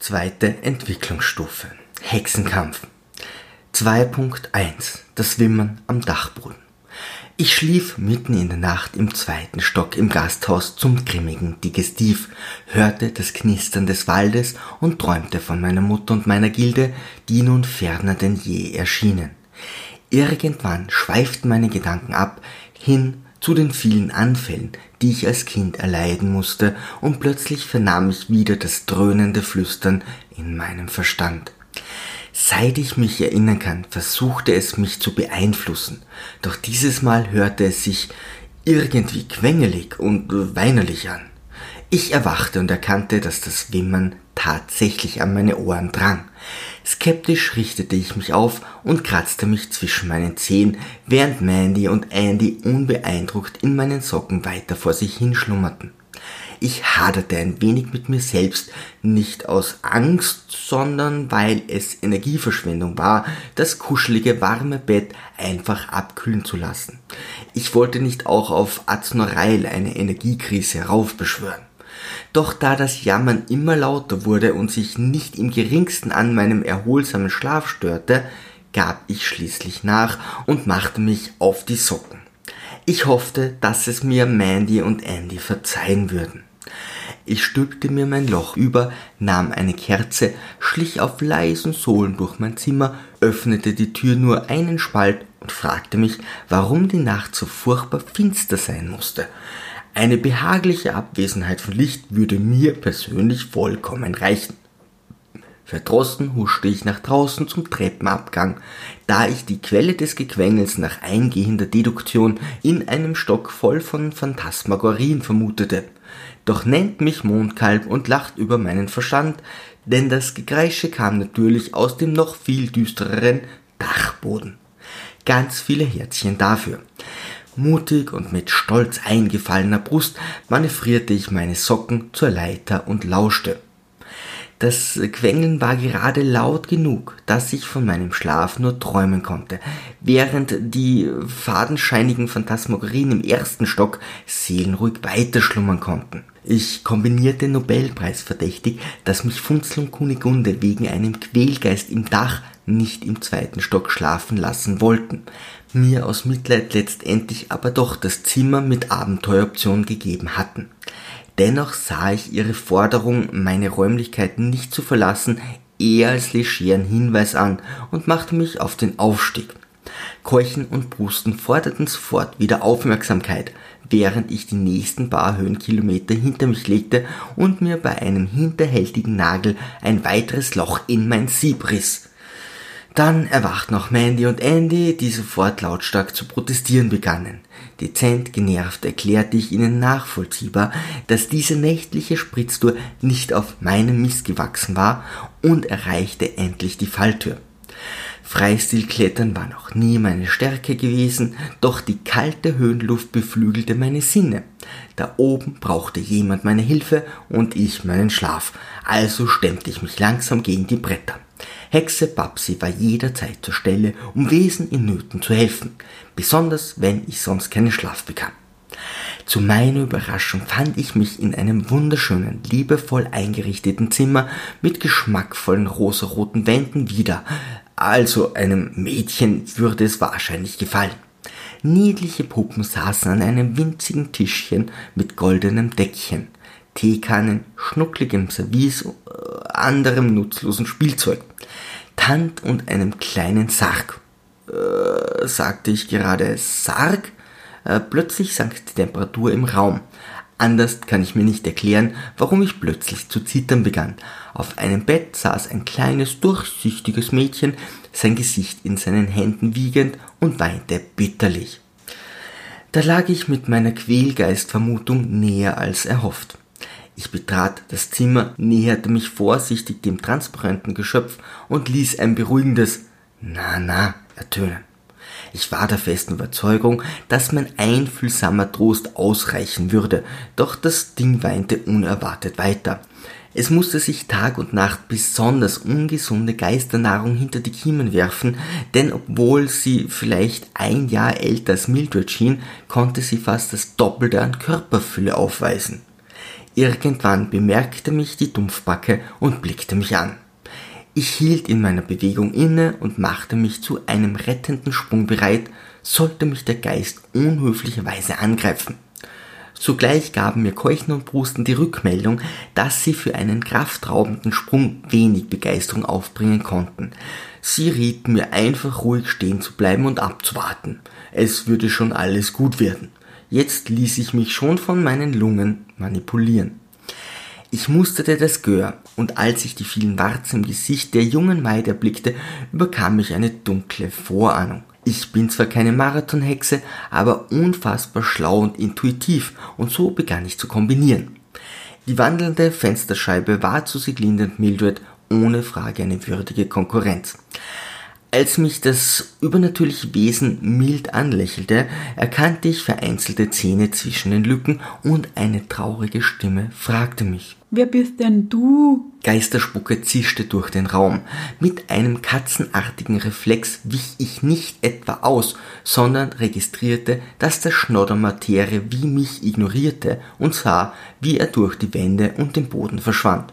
Zweite Entwicklungsstufe. Hexenkampf. 2.1. Das Wimmern am Dachboden. Ich schlief mitten in der Nacht im 2. Stock im Gasthaus zum grimmigen Digestiv, hörte das Knistern des Waldes und träumte von meiner Mutter und meiner Gilde, die nun ferner denn je erschienen. Irgendwann schweiften meine Gedanken ab, hin zu den vielen Anfällen, die ich als Kind erleiden musste, und plötzlich vernahm ich wieder das dröhnende Flüstern in meinem Verstand. Seit ich mich erinnern kann, versuchte es mich zu beeinflussen, doch dieses Mal hörte es sich irgendwie quengelig und weinerlich an. Ich erwachte und erkannte, dass das Wimmern tatsächlich an meine Ohren drang. Skeptisch richtete ich mich auf und kratzte mich zwischen meinen Zehen, während Mandy und Andy unbeeindruckt in meinen Socken weiter vor sich hinschlummerten. Ich haderte ein wenig mit mir selbst, nicht aus Angst, sondern weil es Energieverschwendung war, das kuschelige, warme Bett einfach abkühlen zu lassen. Ich wollte nicht auch auf Aznorail eine Energiekrise heraufbeschwören. Doch da das Jammern immer lauter wurde und sich nicht im geringsten an meinem erholsamen Schlaf störte, gab ich schließlich nach und machte mich auf die Socken. Ich hoffte, dass es mir Mandy und Andy verzeihen würden. Ich stülpte mir mein Loch über, nahm eine Kerze, schlich auf leisen Sohlen durch mein Zimmer, öffnete die Tür nur einen Spalt und fragte mich, warum die Nacht so furchtbar finster sein musste. Eine behagliche Abwesenheit von Licht würde mir persönlich vollkommen reichen. Verdrossen huschte ich nach draußen zum Treppenabgang, da ich die Quelle des Gequengels nach eingehender Deduktion in einem Stock voll von Phantasmagorien vermutete. Doch nennt mich Mondkalb und lacht über meinen Verstand, denn das Gekreische kam natürlich aus dem noch viel düstereren Dachboden. Ganz viele Herzchen dafür. Mutig und mit stolz eingefallener Brust manövrierte ich meine Socken zur Leiter und lauschte. Das Quengeln war gerade laut genug, dass ich von meinem Schlaf nur träumen konnte, während die fadenscheinigen Phantasmagorien im 1. Stock seelenruhig weiterschlummern konnten. Ich kombinierte nobelpreisverdächtig, dass mich Funzel und Kunigunde wegen einem Quälgeist im Dach nicht im 2. Stock schlafen lassen wollten, mir aus Mitleid letztendlich aber doch das Zimmer mit Abenteueroption gegeben hatten. Dennoch sah ich ihre Forderung, meine Räumlichkeiten nicht zu verlassen, eher als legeren Hinweis an und machte mich auf den Aufstieg. Keuchen und Prusten forderten sofort wieder Aufmerksamkeit, während ich die nächsten paar Höhenkilometer hinter mich legte und mir bei einem hinterhältigen Nagel ein weiteres Loch in mein Sieb riss. Dann erwachten auch Mandy und Andy, die sofort lautstark zu protestieren begannen. Dezent genervt erklärte ich ihnen nachvollziehbar, dass diese nächtliche Spritztour nicht auf meinem Mist gewachsen war, und erreichte endlich die Falltür. Freistilklettern war noch nie meine Stärke gewesen, doch die kalte Höhenluft beflügelte meine Sinne. Da oben brauchte jemand meine Hilfe und ich meinen Schlaf, also stemmte ich mich langsam gegen die Bretter. Hexe Babsi war jederzeit zur Stelle, um Wesen in Nöten zu helfen, besonders wenn ich sonst keinen Schlaf bekam. Zu meiner Überraschung fand ich mich in einem wunderschönen, liebevoll eingerichteten Zimmer mit geschmackvollen rosaroten Wänden wieder, also einem Mädchen würde es wahrscheinlich gefallen. Niedliche Puppen saßen an einem winzigen Tischchen mit goldenem Deckchen, Teekannen, schnuckligem Service, anderem nutzlosen Spielzeug, Tant und einem kleinen Sarg. Sagte ich gerade Sarg? Plötzlich sank die Temperatur im Raum. Anders kann ich mir nicht erklären, warum ich plötzlich zu zittern begann. Auf einem Bett saß ein kleines, durchsichtiges Mädchen, sein Gesicht in seinen Händen wiegend, und weinte bitterlich. Da lag ich mit meiner Quälgeistvermutung näher als erhofft. Ich betrat das Zimmer, näherte mich vorsichtig dem transparenten Geschöpf und ließ ein beruhigendes »Na« ertönen. Ich war der festen Überzeugung, dass mein einfühlsamer Trost ausreichen würde, doch das Ding weinte unerwartet weiter. Es musste sich Tag und Nacht besonders ungesunde Geisternahrung hinter die Kiemen werfen, denn obwohl sie vielleicht 1 Jahr älter als Mildred schien, konnte sie fast das Doppelte an Körperfülle aufweisen. Irgendwann bemerkte mich die Dumpfbacke und blickte mich an. Ich hielt in meiner Bewegung inne und machte mich zu einem rettenden Sprung bereit, sollte mich der Geist unhöflicherweise angreifen. Sogleich gaben mir Keuchen und Prusten die Rückmeldung, dass sie für einen kraftraubenden Sprung wenig Begeisterung aufbringen konnten. Sie rieten mir einfach ruhig stehen zu bleiben und abzuwarten. Es würde schon alles gut werden. Jetzt ließ ich mich schon von meinen Lungen manipulieren. Ich musterte das Gehör, und als ich die vielen Warzen im Gesicht der jungen Maid erblickte, überkam mich eine dunkle Vorahnung. Ich bin zwar keine Marathonhexe, aber unfassbar schlau und intuitiv, und so begann ich zu kombinieren. Die wandelnde Fensterscheibe war zu Sieglinde und Mildred ohne Frage eine würdige Konkurrenz. Als mich das übernatürliche Wesen mild anlächelte, erkannte ich vereinzelte Zähne zwischen den Lücken und eine traurige Stimme fragte mich: Wer bist denn du? Geisterspucke zischte durch den Raum. Mit einem katzenartigen Reflex wich ich nicht etwa aus, sondern registrierte, dass der Schnoddermaterie wie mich ignorierte und sah, wie er durch die Wände und den Boden verschwand.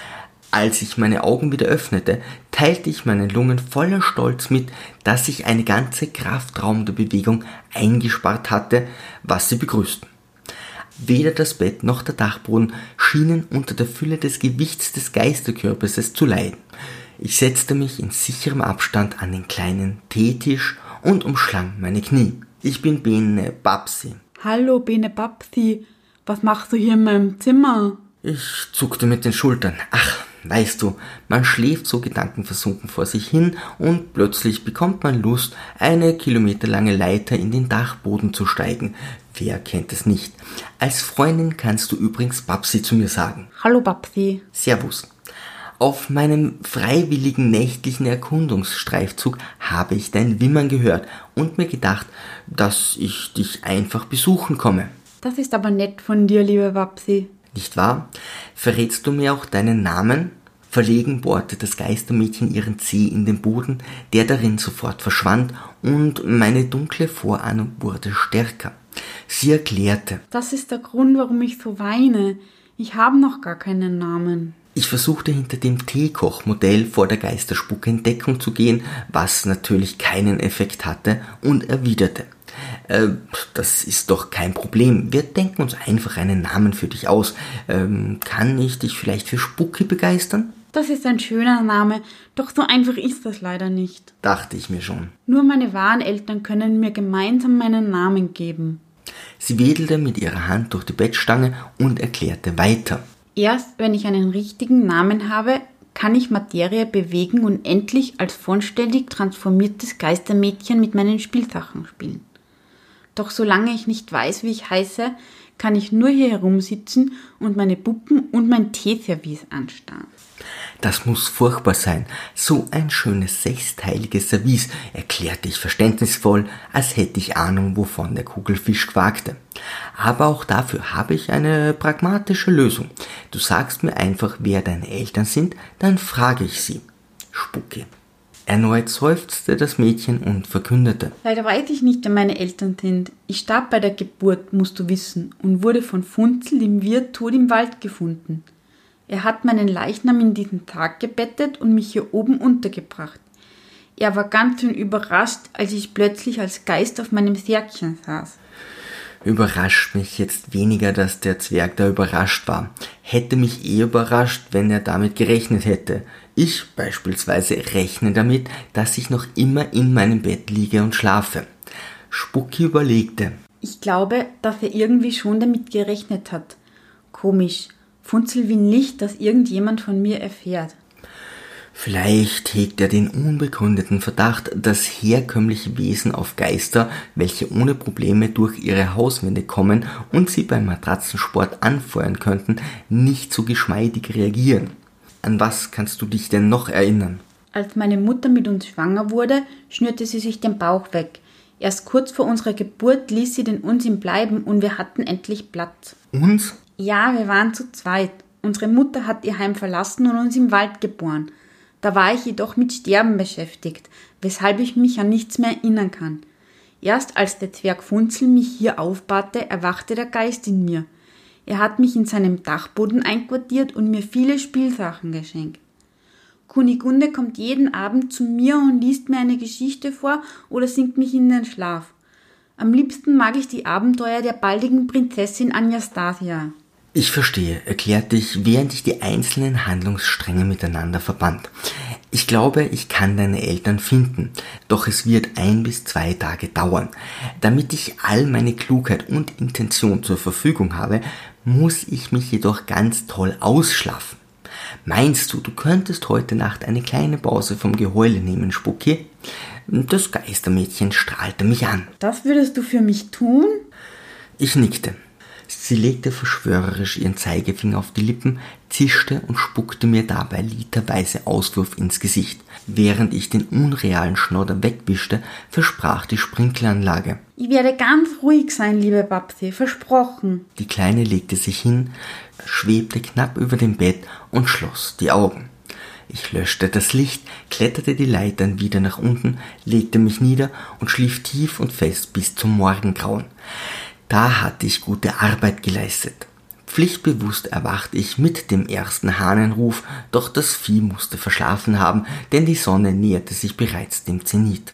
Als ich meine Augen wieder öffnete, teilte ich meinen Lungen voller Stolz mit, dass ich eine ganze kraftraumende Bewegung eingespart hatte, was sie begrüßten. Weder das Bett noch der Dachboden schienen unter der Fülle des Gewichts des Geisterkörpers zu leiden. Ich setzte mich in sicherem Abstand an den kleinen Teetisch und umschlang meine Knie. Ich bin Bene Babsi. Hallo Bene Babsi, was machst du hier in meinem Zimmer? Ich zuckte mit den Schultern. Ach, weißt du, man schläft so gedankenversunken vor sich hin und plötzlich bekommt man Lust, eine kilometerlange Leiter in den Dachboden zu steigen. Wer kennt es nicht? Als Freundin kannst du übrigens Babsi zu mir sagen. Hallo Babsi. Servus. Auf meinem freiwilligen nächtlichen Erkundungsstreifzug habe ich dein Wimmern gehört und mir gedacht, dass ich dich einfach besuchen komme. Das ist aber nett von dir, liebe Babsi. Nicht wahr? Verrätst du mir auch deinen Namen? Verlegen bohrte das Geistermädchen ihren Zeh in den Boden, der darin sofort verschwand, und meine dunkle Vorahnung wurde stärker. Sie erklärte: Das ist der Grund, warum ich so weine. Ich habe noch gar keinen Namen. Ich versuchte hinter dem Teekochmodell vor der Geisterspucke in Deckung zu gehen, was natürlich keinen Effekt hatte, und erwiderte: Das ist doch kein Problem. Wir denken uns einfach einen Namen für dich aus. Kann ich dich vielleicht für Spucki begeistern? Das ist ein schöner Name, doch so einfach ist das leider nicht. Dachte ich mir schon. Nur meine wahren Eltern können mir gemeinsam meinen Namen geben. Sie wedelte mit ihrer Hand durch die Bettstange und erklärte weiter: Erst wenn ich einen richtigen Namen habe, kann ich Materie bewegen und endlich als vollständig transformiertes Geistermädchen mit meinen Spielsachen spielen. Doch solange ich nicht weiß, wie ich heiße, kann ich nur hier herumsitzen und meine Puppen und mein Teeservice anstarren. Das muss furchtbar sein. So ein schönes sechsteiliges Service, erklärte ich verständnisvoll, als hätte ich Ahnung, wovon der Kugelfisch quakte. Aber auch dafür habe ich eine pragmatische Lösung. Du sagst mir einfach, wer deine Eltern sind, dann frage ich sie. Spucki. Erneut seufzte das Mädchen und verkündete: Leider weiß ich nicht, wer meine Eltern sind. Ich starb bei der Geburt, musst du wissen, und wurde von Funzel, dem Wirt, tot im Wald gefunden. Er hat meinen Leichnam in diesen Tag gebettet und mich hier oben untergebracht. Er war ganz schön überrascht, als ich plötzlich als Geist auf meinem Särgchen saß. Überrascht mich jetzt weniger, dass der Zwerg da überrascht war. Hätte mich überrascht, wenn er damit gerechnet hätte. Ich beispielsweise rechne damit, dass ich noch immer in meinem Bett liege und schlafe. Spucki überlegte. Ich glaube, dass er irgendwie schon damit gerechnet hat. Komisch. Funzel will nicht, dass irgendjemand von mir erfährt. Vielleicht hegt er den unbegründeten Verdacht, dass herkömmliche Wesen auf Geister, welche ohne Probleme durch ihre Hauswände kommen und sie beim Matratzensport anfeuern könnten, nicht so geschmeidig reagieren. An was kannst du dich denn noch erinnern? Als meine Mutter mit uns schwanger wurde, schnürte sie sich den Bauch weg. Erst kurz vor unserer Geburt ließ sie den Unsinn bleiben und wir hatten endlich Platz. Uns? Ja, wir waren zu zweit. Unsere Mutter hat ihr Heim verlassen und uns im Wald geboren. Da war ich jedoch mit Sterben beschäftigt, weshalb ich mich an nichts mehr erinnern kann. Erst als der Zwerg Funzel mich hier aufbahrte, erwachte der Geist in mir. Er hat mich in seinem Dachboden einquartiert und mir viele Spielsachen geschenkt. Kunigunde kommt jeden Abend zu mir und liest mir eine Geschichte vor oder singt mich in den Schlaf. Am liebsten mag ich die Abenteuer der baldigen Prinzessin Anastasia. Ich verstehe, erklärte ich, während ich die einzelnen Handlungsstränge miteinander verband. Ich glaube, ich kann deine Eltern finden, doch es wird 1 bis 2 Tage dauern. Damit ich all meine Klugheit und Intention zur Verfügung habe, muss ich mich jedoch ganz toll ausschlafen. Meinst du, du könntest heute Nacht eine kleine Pause vom Geheule nehmen, Spucki? Das Geistermädchen strahlte mich an. Das würdest du für mich tun? Ich nickte. Sie legte verschwörerisch ihren Zeigefinger auf die Lippen, zischte und spuckte mir dabei literweise Auswurf ins Gesicht. Während ich den unrealen Schnodder wegwischte, versprach die Sprinkleranlage. Ich werde ganz ruhig sein, liebe Babsi, versprochen. Die Kleine legte sich hin, schwebte knapp über dem Bett und schloss die Augen. Ich löschte das Licht, kletterte die Leitern wieder nach unten, legte mich nieder und schlief tief und fest bis zum Morgengrauen. Da hatte ich gute Arbeit geleistet. Pflichtbewusst erwachte ich mit dem ersten Hahnenruf, doch das Vieh musste verschlafen haben, denn die Sonne näherte sich bereits dem Zenit.